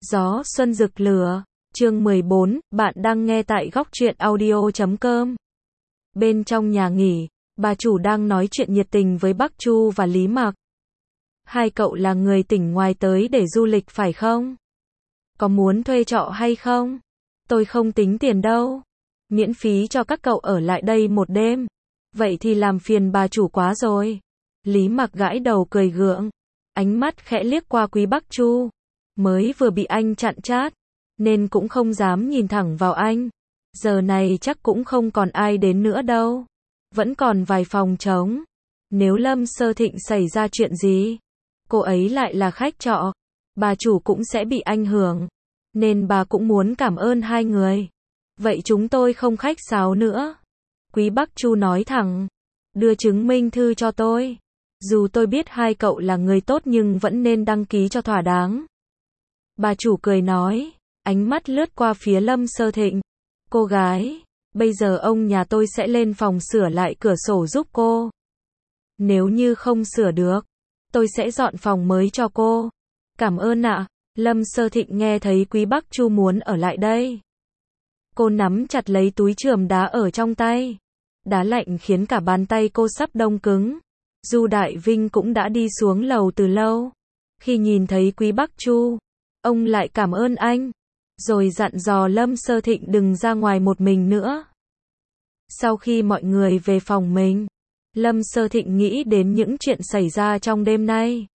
Gió xuân rực lửa, chương 14, bạn đang nghe tại góc truyện audio.com. Bên trong nhà nghỉ, bà chủ đang nói chuyện nhiệt tình với Bắc Chu và Lý Mặc. Hai cậu là người tỉnh ngoài tới để du lịch phải không? Có muốn thuê trọ hay không? Tôi không tính tiền đâu. Miễn phí cho các cậu ở lại đây một đêm. Vậy thì làm phiền bà chủ quá rồi. Lý Mặc gãi đầu cười gượng. Ánh mắt khẽ liếc qua Quý Bắc Chu. Mới vừa bị anh chặn chat, nên cũng không dám nhìn thẳng vào anh. Giờ này chắc cũng không còn ai đến nữa đâu. Vẫn còn vài phòng trống. Nếu Lâm Sơ Thịnh xảy ra chuyện gì, cô ấy lại là khách trọ, bà chủ cũng sẽ bị ảnh hưởng. Nên bà cũng muốn cảm ơn hai người. Vậy chúng tôi không khách sáo nữa. Quý Bắc Chu nói thẳng. Đưa chứng minh thư cho tôi. Dù tôi biết hai cậu là người tốt nhưng vẫn nên đăng ký cho thỏa đáng. Bà chủ cười nói, ánh mắt lướt qua phía Lâm Sơ Thịnh. Cô gái, bây giờ ông nhà tôi sẽ lên phòng sửa lại cửa sổ giúp cô. Nếu như không sửa được, tôi sẽ dọn phòng mới cho cô. Cảm ơn ạ. Lâm Sơ Thịnh nghe thấy Quý Bắc Chu muốn ở lại đây. Cô nắm chặt lấy túi chườm đá ở trong tay. Đá lạnh khiến cả bàn tay cô sắp đông cứng. Du Đại Vinh cũng đã đi xuống lầu từ lâu. Khi nhìn thấy Quý Bắc Chu, ông lại cảm ơn anh, rồi dặn dò Lâm Sơ Thịnh đừng ra ngoài một mình nữa. Sau khi mọi người về phòng mình, Lâm Sơ Thịnh nghĩ đến những chuyện xảy ra trong đêm nay.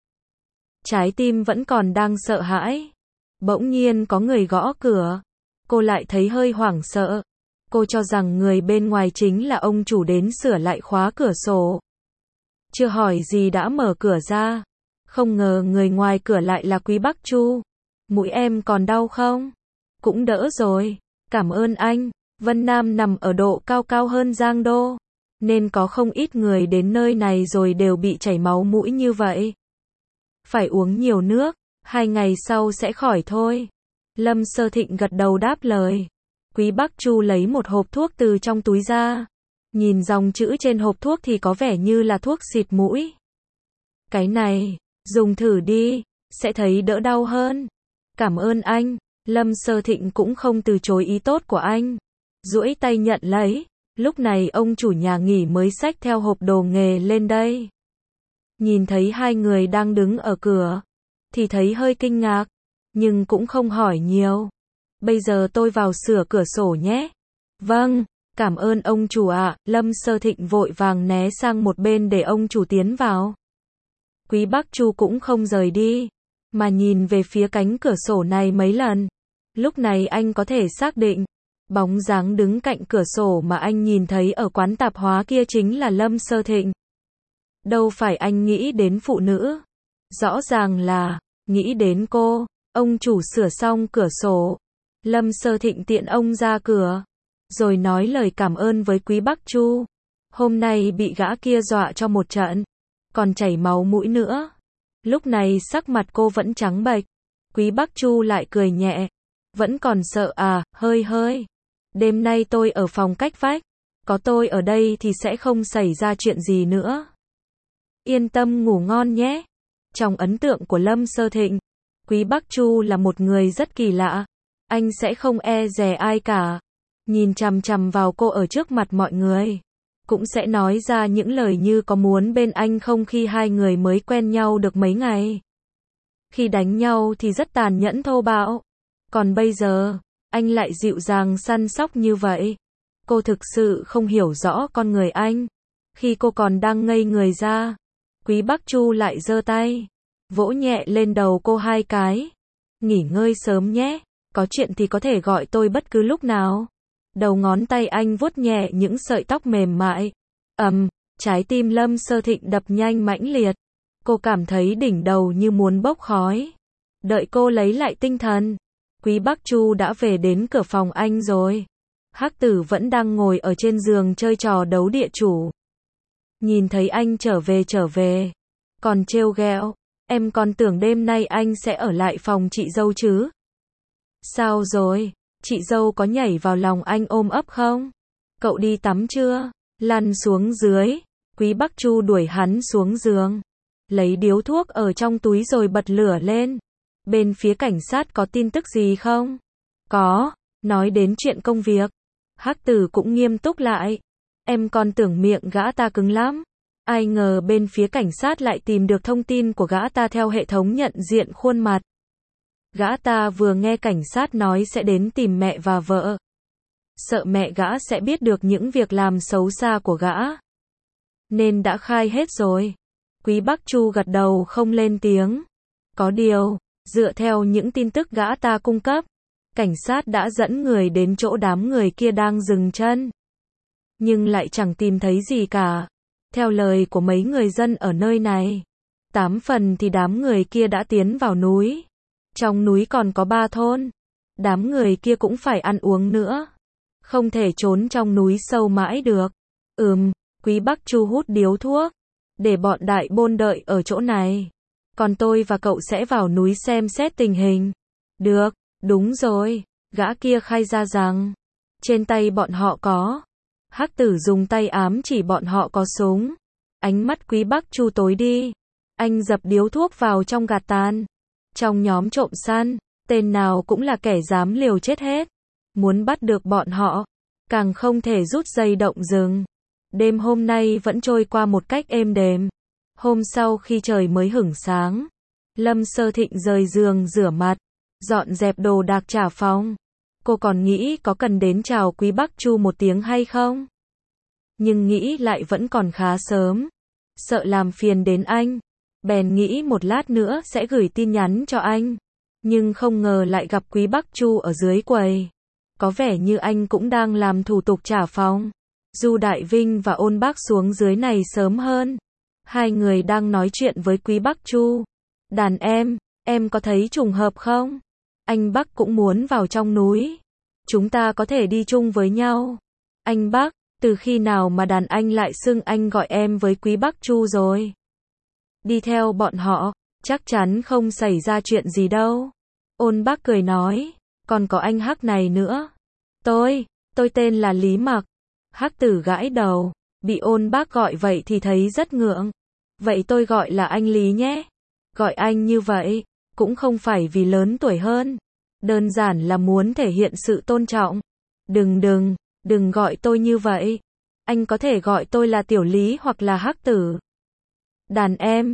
Trái tim vẫn còn đang sợ hãi. Bỗng nhiên có người gõ cửa. Cô lại thấy hơi hoảng sợ. Cô cho rằng người bên ngoài chính là ông chủ đến sửa lại khóa cửa sổ. Chưa hỏi gì đã mở cửa ra. Không ngờ người ngoài cửa lại là Quý Bắc Chu. Mũi em còn đau không? Cũng đỡ rồi. Cảm ơn anh. Vân Nam nằm ở độ cao cao hơn Giang Đô, nên có không ít người đến nơi này rồi đều bị chảy máu mũi như vậy. Phải uống nhiều nước, 2 ngày sau sẽ khỏi thôi. Lâm Sơ Thịnh gật đầu đáp lời. Quý Bắc Chu lấy một hộp thuốc từ trong túi ra. Nhìn dòng chữ trên hộp thuốc thì có vẻ như là thuốc xịt mũi. Cái này, dùng thử đi, sẽ thấy đỡ đau hơn. Cảm ơn anh. Lâm Sơ Thịnh cũng không từ chối ý tốt của anh. Duỗi tay nhận lấy. Lúc này ông chủ nhà nghỉ mới xách theo hộp đồ nghề lên đây. Nhìn thấy hai người đang đứng ở cửa, thì thấy hơi kinh ngạc, nhưng cũng không hỏi nhiều. Bây giờ tôi vào sửa cửa sổ nhé. Vâng, cảm ơn ông chủ ạ. Lâm Sơ Thịnh vội vàng né sang một bên để ông chủ tiến vào. Quý Bắc Chu cũng không rời đi, mà nhìn về phía cánh cửa sổ này mấy lần. Lúc này anh có thể xác định, bóng dáng đứng cạnh cửa sổ mà anh nhìn thấy ở quán tạp hóa kia chính là Lâm Sơ Thịnh. Đâu phải anh nghĩ đến phụ nữ. Rõ ràng là, nghĩ đến cô. Ông chủ sửa xong cửa sổ. Lâm Sơ Thịnh tiện ông ra cửa, rồi nói lời cảm ơn với Quý Bắc Chu. Hôm nay bị gã kia dọa cho một trận, còn chảy máu mũi nữa. Lúc này sắc mặt cô vẫn trắng bệch. Quý Bắc Chu lại cười nhẹ. Vẫn còn sợ à, hơi hơi. Đêm nay tôi ở phòng cách vách. Có tôi ở đây thì sẽ không xảy ra chuyện gì nữa. Yên tâm ngủ ngon nhé. Trong ấn tượng của Lâm Sơ Thịnh, Quý Bắc Chu là một người rất kỳ lạ. Anh sẽ không e dè ai cả. Nhìn chằm chằm vào cô ở trước mặt mọi người. Cũng sẽ nói ra những lời như có muốn bên anh không khi hai người mới quen nhau được mấy ngày. Khi đánh nhau thì rất tàn nhẫn thô bạo. Còn bây giờ, anh lại dịu dàng săn sóc như vậy. Cô thực sự không hiểu rõ con người anh. Khi cô còn đang ngây người ra, Quý Bắc Chu lại giơ tay, vỗ nhẹ lên đầu cô 2 cái. Nghỉ ngơi sớm nhé. Có chuyện thì có thể gọi tôi bất cứ lúc nào. Đầu ngón tay anh vuốt nhẹ những sợi tóc mềm mại. Trái tim Lâm Sơ Thịnh đập nhanh mãnh liệt. Cô cảm thấy đỉnh đầu như muốn bốc khói. Đợi cô lấy lại tinh thần, Quý Bắc Chu đã về đến cửa phòng anh rồi. Hắc Tử vẫn đang ngồi ở trên giường chơi trò đấu địa chủ. Nhìn thấy anh trở về, còn trêu ghẹo. Em còn tưởng đêm nay anh sẽ ở lại phòng chị dâu chứ. Sao rồi? Chị dâu có nhảy vào lòng anh ôm ấp không? Cậu đi tắm chưa? Lăn xuống dưới. Quý Bắc Chu đuổi hắn xuống giường, lấy điếu thuốc ở trong túi rồi bật lửa lên. Bên phía cảnh sát có tin tức gì không? Có, nói đến chuyện công việc. Hắc Tử cũng nghiêm túc lại. Em còn tưởng miệng gã ta cứng lắm. Ai ngờ bên phía cảnh sát lại tìm được thông tin của gã ta theo hệ thống nhận diện khuôn mặt. Gã ta vừa nghe cảnh sát nói sẽ đến tìm mẹ và vợ. Sợ mẹ gã sẽ biết được những việc làm xấu xa của gã. Nên đã khai hết rồi. Quý Bắc Chu gật đầu không lên tiếng. Có điều, dựa theo những tin tức gã ta cung cấp, cảnh sát đã dẫn người đến chỗ đám người kia đang dừng chân. Nhưng lại chẳng tìm thấy gì cả. Theo lời của mấy người dân ở nơi này, 8 phần thì đám người kia đã tiến vào núi. Trong núi còn có 3 thôn. Đám người kia cũng phải ăn uống nữa. Không thể trốn trong núi sâu mãi được. Quý Bắc Chu hút điếu thuốc. Để bọn đại bôn đợi ở chỗ này. Còn tôi và cậu sẽ vào núi xem xét tình hình. Được, đúng rồi. Gã kia khai ra rằng, trên tay bọn họ có. Hắc Tử dùng tay ám chỉ bọn họ có súng. Ánh mắt Quý Bắc Chu tối đi. Anh dập điếu thuốc vào trong gạt tàn. Trong nhóm trộm săn, tên nào cũng là kẻ dám liều chết hết. Muốn bắt được bọn họ, càng không thể rút dây động rừng. Đêm hôm nay vẫn trôi qua một cách êm đềm. Hôm sau khi trời mới hửng sáng, Lâm Sơ Thịnh rời giường rửa mặt, dọn dẹp đồ đạc trả phòng. Cô còn nghĩ có cần đến chào Quý Bắc Chu một tiếng hay không? Nhưng nghĩ lại vẫn còn khá sớm. Sợ làm phiền đến anh. Bèn nghĩ một lát nữa sẽ gửi tin nhắn cho anh. Nhưng không ngờ lại gặp Quý Bắc Chu ở dưới quầy. Có vẻ như anh cũng đang làm thủ tục trả phòng. Du Đại Vinh và Ôn Bác xuống dưới này sớm hơn. Hai người đang nói chuyện với Quý Bắc Chu. Đàn em có thấy trùng hợp không? Anh Bắc cũng muốn vào trong núi. Chúng ta có thể đi chung với nhau. Anh Bắc, từ khi nào mà đàn anh lại xưng anh gọi em với Quý Bắc Chu rồi? Đi theo bọn họ, chắc chắn không xảy ra chuyện gì đâu. Ôn Bác cười nói, còn có anh Hắc này nữa. Tôi tên là Lý Mặc. Hắc Tử gãi đầu, bị Ôn Bác gọi vậy thì thấy rất ngượng. Vậy tôi gọi là anh Lý nhé. Gọi anh như vậy, cũng không phải vì lớn tuổi hơn. Đơn giản là muốn thể hiện sự tôn trọng. Đừng gọi tôi như vậy. Anh có thể gọi tôi là Tiểu Lý hoặc là Hắc Tử. Đàn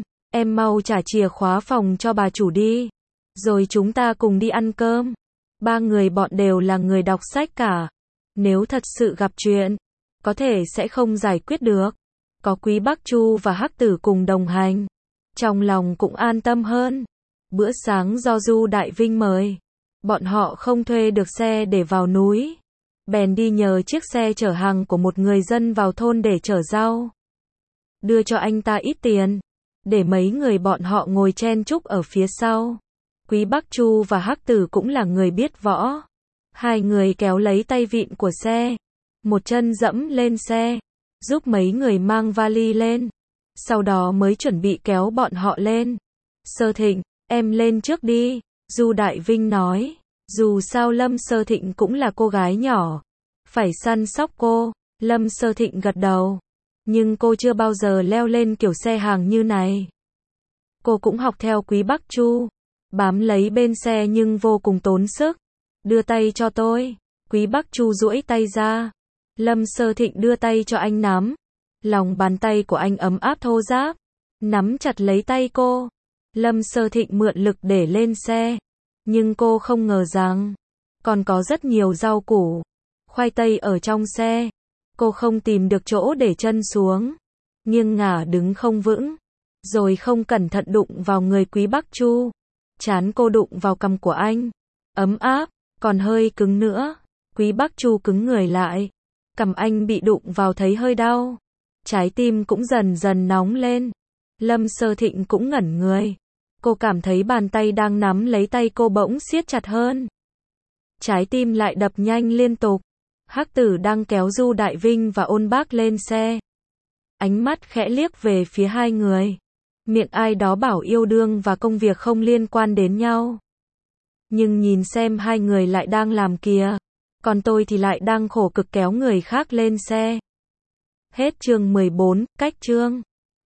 em mau trả chìa khóa phòng cho bà chủ đi. Rồi chúng ta cùng đi ăn cơm. Ba người bọn đều là người đọc sách cả. Nếu thật sự gặp chuyện, có thể sẽ không giải quyết được. Có Quý Bắc Chu và Hắc Tử cùng đồng hành. Trong lòng cũng an tâm hơn. Bữa sáng do Du Đại Vinh mời. Bọn họ không thuê được xe để vào núi. Bèn đi nhờ chiếc xe chở hàng của một người dân vào thôn để chở rau. Đưa cho anh ta ít tiền. Để mấy người bọn họ ngồi chen chúc ở phía sau. Quý Bắc Chu và Hắc Tử cũng là người biết võ. Hai người kéo lấy tay vịn của xe. Một chân dẫm lên xe. Giúp mấy người mang vali lên. Sau đó mới chuẩn bị kéo bọn họ lên. Sơ Thịnh, em lên trước đi. Du Đại Vinh nói. Dù sao Lâm Sơ Thịnh cũng là cô gái nhỏ. Phải săn sóc cô. Lâm Sơ Thịnh gật đầu. Nhưng cô chưa bao giờ leo lên kiểu xe hàng như này. Cô cũng học theo Quý Bắc Chu. Bám lấy bên xe nhưng vô cùng tốn sức. Đưa tay cho tôi. Quý Bắc Chu duỗi tay ra. Lâm Sơ Thịnh đưa tay cho anh nắm. Lòng bàn tay của anh ấm áp thô ráp. Nắm chặt lấy tay cô. Lâm Sơ Thịnh mượn lực để lên xe. Nhưng cô không ngờ rằng còn có rất nhiều rau củ, khoai tây ở trong xe. Cô không tìm được chỗ để chân xuống. Nghiêng ngả đứng không vững. Rồi không cẩn thận đụng vào người Quý Bắc Chu. Trán cô đụng vào cằm của anh. Ấm áp, còn hơi cứng nữa. Quý Bắc Chu cứng người lại. Cằm anh bị đụng vào thấy hơi đau. Trái tim cũng dần dần nóng lên. Lâm Sơ Thịnh cũng ngẩn người. Cô cảm thấy bàn tay đang nắm lấy tay cô bỗng siết chặt hơn. Trái tim lại đập nhanh liên tục. Hắc Tử đang kéo Du Đại Vinh và Ôn Bác lên xe. Ánh mắt khẽ liếc về phía hai người. Miệng ai đó bảo yêu đương và công việc không liên quan đến nhau. Nhưng nhìn xem hai người lại đang làm kìa. Còn tôi thì lại đang khổ cực kéo người khác lên xe. Hết chương 14, cách chương.